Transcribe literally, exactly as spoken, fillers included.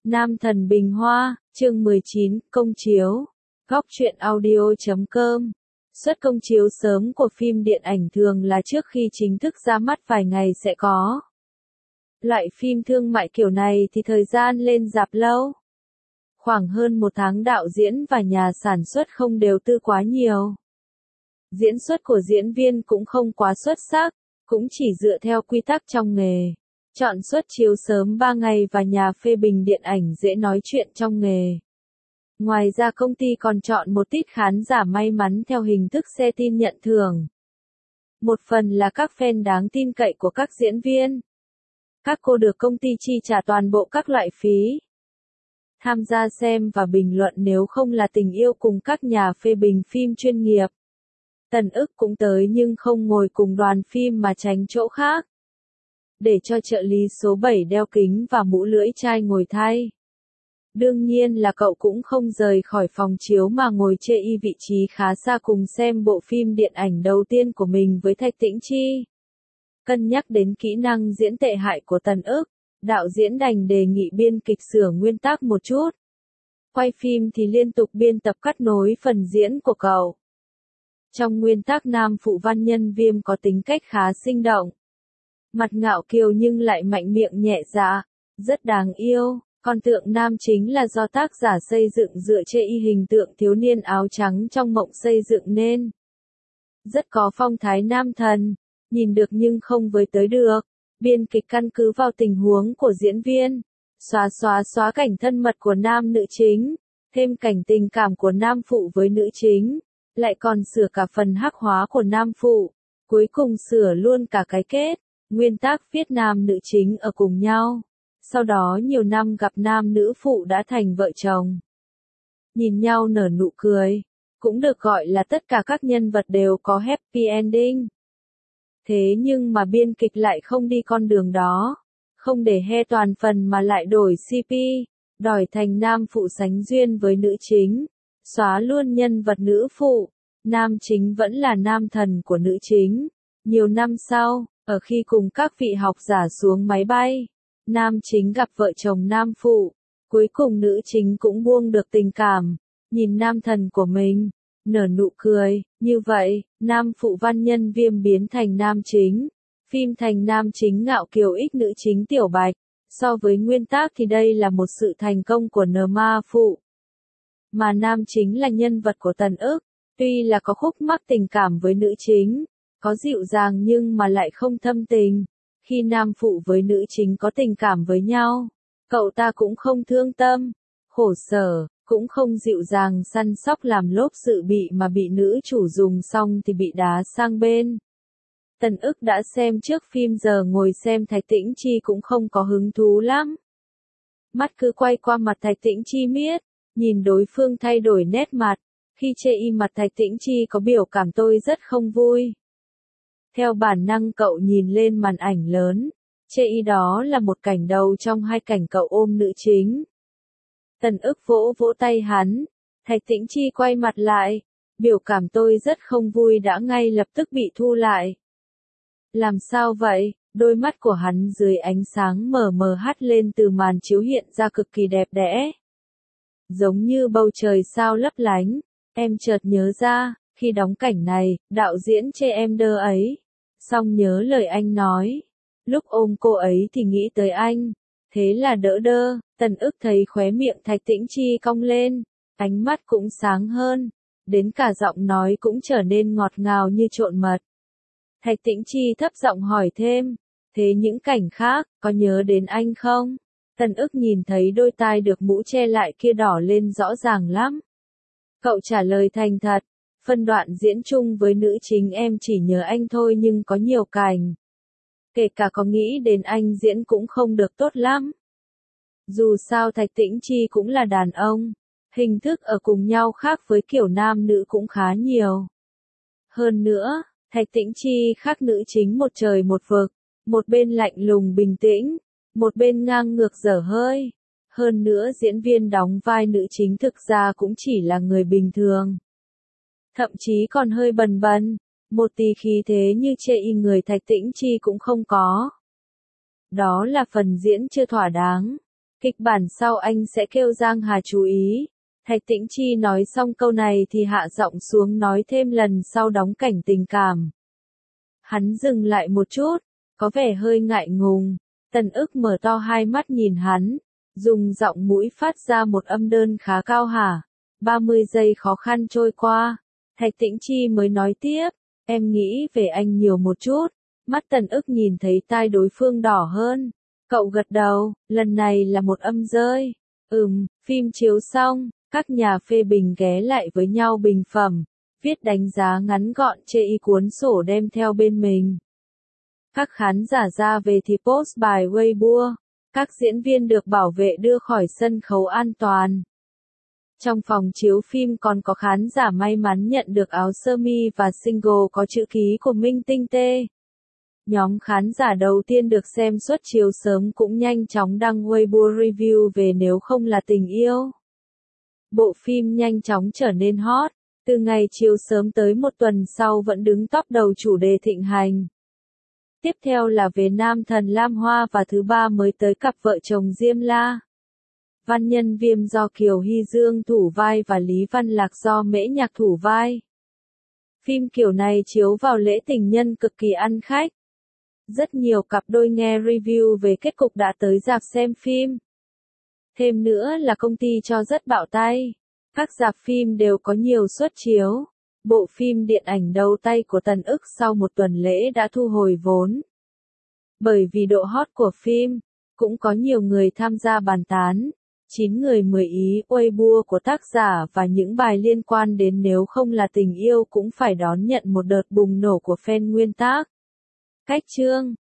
Nam thần Bình Hoa, chương mười chín, công chiếu. Góc truyện audio chấm com. Suất công chiếu sớm của phim điện ảnh thường là trước khi chính thức ra mắt vài ngày sẽ có. Loại phim thương mại kiểu này thì thời gian lên rạp lâu. Khoảng hơn một tháng đạo diễn và nhà sản xuất không đầu tư quá nhiều. Diễn xuất của diễn viên cũng không quá xuất sắc, cũng chỉ dựa theo quy tắc trong nghề. Chọn suất chiếu sớm ba ngày và nhà phê bình điện ảnh dễ nói chuyện trong nghề. Ngoài ra công ty còn chọn một tít khán giả may mắn theo hình thức xe tin nhận thưởng. Một phần là các fan đáng tin cậy của các diễn viên. Các cô được công ty chi trả toàn bộ các loại phí. Tham gia xem và bình luận nếu không là tình yêu cùng các nhà phê bình phim chuyên nghiệp. Tần Ức cũng tới nhưng không ngồi cùng đoàn phim mà tránh chỗ khác. Để cho trợ lý số bảy đeo kính và mũ lưỡi chai ngồi thay. Đương nhiên là cậu cũng không rời khỏi phòng chiếu mà ngồi chê y vị trí khá xa cùng xem bộ phim điện ảnh đầu tiên của mình với Thạch Tĩnh Chi. Cân nhắc đến kỹ năng diễn tệ hại của Tần Ức, đạo diễn đành đề nghị biên kịch sửa nguyên tắc một chút. Quay phim thì liên tục biên tập cắt nối phần diễn của cậu. Trong nguyên tắc nam phụ văn nhân Viêm có tính cách khá sinh động. Mặt ngạo kiều nhưng lại mạnh miệng nhẹ dạ, rất đáng yêu. Còn tượng nam chính là do tác giả xây dựng dựa trên y hình tượng thiếu niên áo trắng trong mộng xây dựng nên. Rất có phong thái nam thần, nhìn được nhưng không với tới được. Biên kịch căn cứ vào tình huống của diễn viên, xóa xóa xóa cảnh thân mật của nam nữ chính, thêm cảnh tình cảm của nam phụ với nữ chính, lại còn sửa cả phần hắc hóa của nam phụ, cuối cùng sửa luôn cả cái kết. Nguyên tắc viết nam nữ chính ở cùng nhau. Sau đó nhiều năm gặp nam nữ phụ đã thành vợ chồng. Nhìn nhau nở nụ cười. Cũng được gọi là tất cả các nhân vật đều có happy ending. Thế nhưng mà biên kịch lại không đi con đường đó. Không để he toàn phần mà lại đổi xê pê. Đòi thành nam phụ sánh duyên với nữ chính. Xóa luôn nhân vật nữ phụ. Nam chính vẫn là nam thần của nữ chính. Nhiều năm sau, ở khi cùng các vị học giả xuống máy bay. Nam chính gặp vợ chồng nam phụ, cuối cùng nữ chính cũng buông được tình cảm, nhìn nam thần của mình, nở nụ cười, như vậy, nam phụ văn nhân Viêm biến thành nam chính, phim thành nam chính ngạo kiều ích nữ chính Tiểu Bạch, so với nguyên tắc thì đây là một sự thành công của N Ma phụ. Mà nam chính là nhân vật của Tần Ức, tuy là có khúc mắc tình cảm với nữ chính, có dịu dàng nhưng mà lại không thâm tình. Khi nam phụ với nữ chính có tình cảm với nhau, cậu ta cũng không thương tâm, khổ sở, cũng không dịu dàng săn sóc làm lốp sự bị mà bị nữ chủ dùng xong thì bị đá sang bên. Tần Ức đã xem trước phim giờ ngồi xem Thạch Tĩnh Chi cũng không có hứng thú lắm. Mắt cứ quay qua mặt Thạch Tĩnh Chi miết, nhìn đối phương thay đổi nét mặt, khi chê y mặt Thạch Tĩnh Chi có biểu cảm tôi rất không vui. Theo bản năng cậu nhìn lên màn ảnh lớn, chê y đó là một cảnh đầu trong hai cảnh cậu ôm nữ chính. Tần Ức vỗ vỗ tay hắn, Thạch Tĩnh Chi quay mặt lại, biểu cảm tôi rất không vui đã ngay lập tức bị thu lại. Làm sao vậy? Đôi mắt của hắn dưới ánh sáng mờ mờ hắt lên từ màn chiếu hiện ra cực kỳ đẹp đẽ. Giống như bầu trời sao lấp lánh, em chợt nhớ ra, khi đóng cảnh này, đạo diễn chê em đơ ấy. Xong nhớ lời anh nói, lúc ôm cô ấy thì nghĩ tới anh, thế là đỡ đơ. Tần Ức thấy khóe miệng Thạch Tĩnh Chi cong lên, ánh mắt cũng sáng hơn, đến cả giọng nói cũng trở nên ngọt ngào như trộn mật. Thạch Tĩnh Chi thấp giọng hỏi thêm, thế những cảnh khác, có nhớ đến anh không? Tần Ức nhìn thấy đôi tai được mũ che lại kia đỏ lên rõ ràng lắm. Cậu trả lời thành thật. Phân đoạn diễn chung với nữ chính em chỉ nhớ anh thôi nhưng có nhiều cảnh. Kể cả có nghĩ đến anh diễn cũng không được tốt lắm. Dù sao Thạch Tĩnh Chi cũng là đàn ông. Hình thức ở cùng nhau khác với kiểu nam nữ cũng khá nhiều. Hơn nữa, Thạch Tĩnh Chi khác nữ chính một trời một vực. Một bên lạnh lùng bình tĩnh, một bên ngang ngược dở hơi. Hơn nữa diễn viên đóng vai nữ chính thực ra cũng chỉ là người bình thường. Thậm chí còn hơi bần bần, một tí khí thế như chê y người Thạch Tĩnh Chi cũng không có. Đó là phần diễn chưa thỏa đáng. Kịch bản sau anh sẽ kêu Giang Hà chú ý. Thạch Tĩnh Chi nói xong câu này thì hạ giọng xuống nói thêm lần sau đóng cảnh tình cảm. Hắn dừng lại một chút, có vẻ hơi ngại ngùng. Tần ức mở to hai mắt nhìn hắn, dùng giọng mũi phát ra một âm đơn khá cao hả. ba mươi giây khó khăn trôi qua, Thạch Tĩnh Chi mới nói tiếp, em nghĩ về anh nhiều một chút. Mắt Tần ức nhìn thấy tai đối phương đỏ hơn. Cậu gật đầu, lần này là một âm rơi. Ừm, phim chiếu xong, các nhà phê bình ghé lại với nhau bình phẩm, viết đánh giá ngắn gọn chê y cuốn sổ đem theo bên mình. Các khán giả ra về thì post bài Weibo, các diễn viên được bảo vệ đưa khỏi sân khấu an toàn. Trong phòng chiếu phim còn có khán giả may mắn nhận được áo sơ mi và single có chữ ký của Minh Tinh Tê. Nhóm khán giả đầu tiên được xem suất chiếu sớm cũng nhanh chóng đăng Weibo review về Nếu Không Là Tình Yêu. Bộ phim nhanh chóng trở nên hot, từ ngày chiếu sớm tới một tuần sau vẫn đứng top đầu chủ đề thịnh hành. Tiếp theo là Về Nam Thần Lam Hoa và thứ ba mới tới cặp vợ chồng Diêm La. Văn Nhân Viêm do Kiều Hy Dương thủ vai và Lý Văn Lạc do Mễ Nhạc thủ vai. Phim kiểu này chiếu vào lễ tình nhân cực kỳ ăn khách. Rất nhiều cặp đôi nghe review về kết cục đã tới rạp xem phim. Thêm nữa là công ty cho rất bạo tay. Các rạp phim đều có nhiều suất chiếu. Bộ phim điện ảnh đầu tay của Tần ức sau một tuần lễ đã thu hồi vốn. Bởi vì độ hot của phim, cũng có nhiều người tham gia bàn tán. chín người mười ý Weibo của tác giả và những bài liên quan đến Nếu Không Là Tình Yêu cũng phải đón nhận một đợt bùng nổ của fan nguyên tác. Cách chương